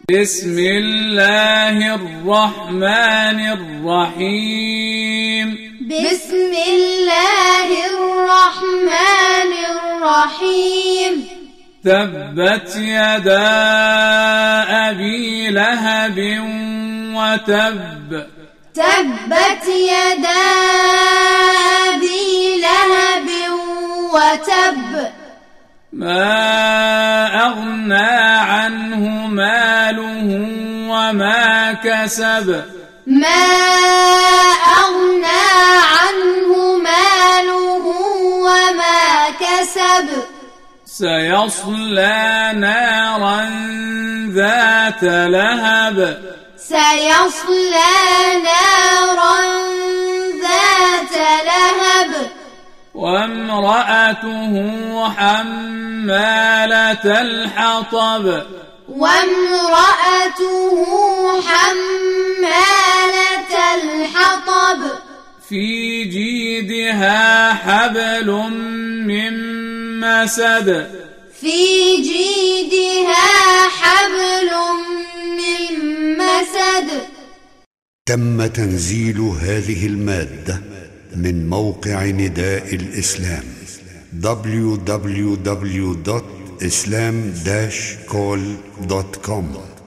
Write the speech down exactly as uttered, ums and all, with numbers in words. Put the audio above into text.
بسم الله الرحمن الرحيم بسم الله الرحمن الرحيم تبت يدا أبي لهب وتب تبت يدا أبي لهب وتب ما أغنى عنه ماله وما كسب ما أغنى عنه ماله وما كسب سيصلى نارا ذات لهب سيصلى نارا ذات لهب وامرأته حمالة الحطب وامرأته حمالة الحطب في جيدها حبل من مسد في جيدها حبل من مسد. تم تنزيل هذه المادة من موقع نداء الإسلام دبليو دبليو دبليو دوت إسلام داش كول دوت كوم.